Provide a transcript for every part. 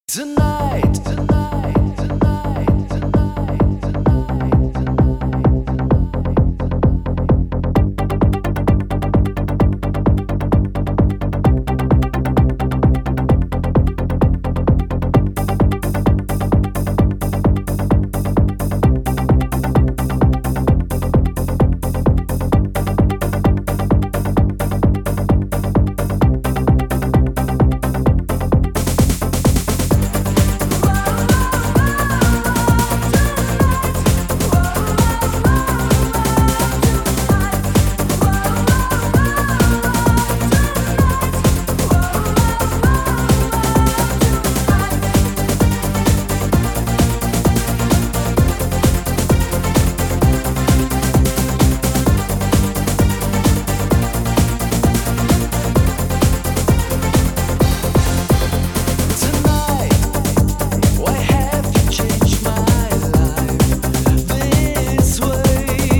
Tonight, tonight, tonight, tonight, why have you changed my life this way?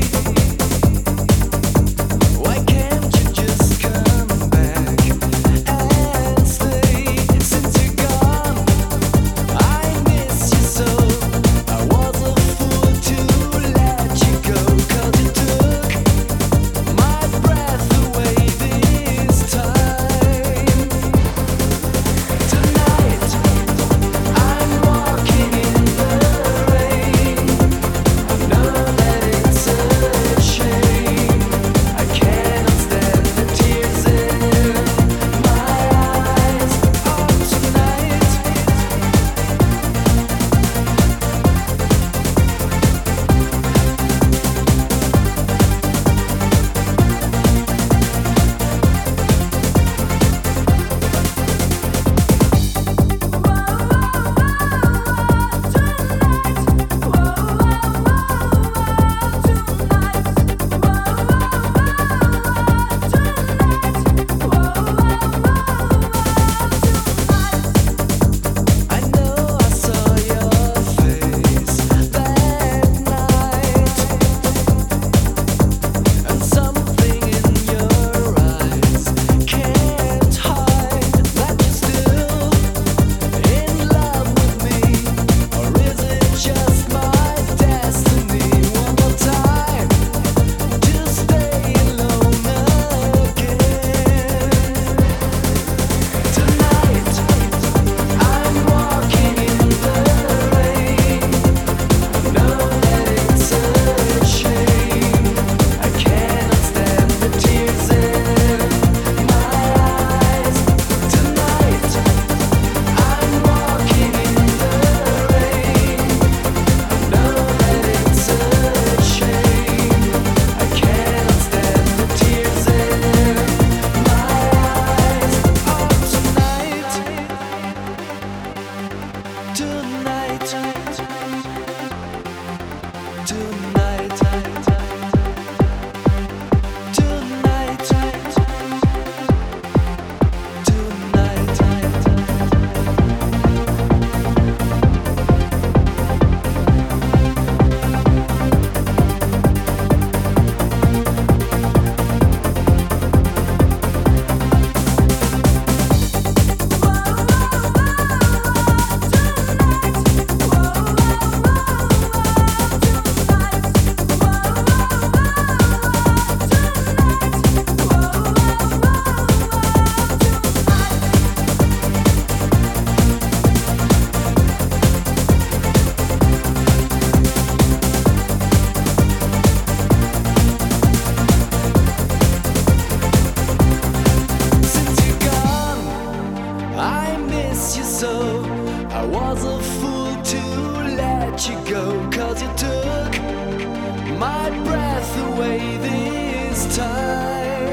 Why can't you just come back and stay? Since you're gone, I miss you so. I was a fool to let you go, 'cause you took my breath away this time. Tonight, I'm walking in the rain. I know that it's a shame. I cannot stand the tears in my eyes. Oh, tonight. I know I saw your face that night, and something in your eyes can't hide that you're still in love with me, or is it just my destiny? One more time to stay alone again. Tonight, I'm walking in the rain. I know that it's a shame. I cannot stand the tears in my eyes. Tonight, I'm walking in the rain. I know that it's a shame. I cannot stand the tears in my eyes. Oh, tonight, tonight, tonight, since you're gone, I miss you so. I was a fool to let you go, 'cause you took my breath away this time.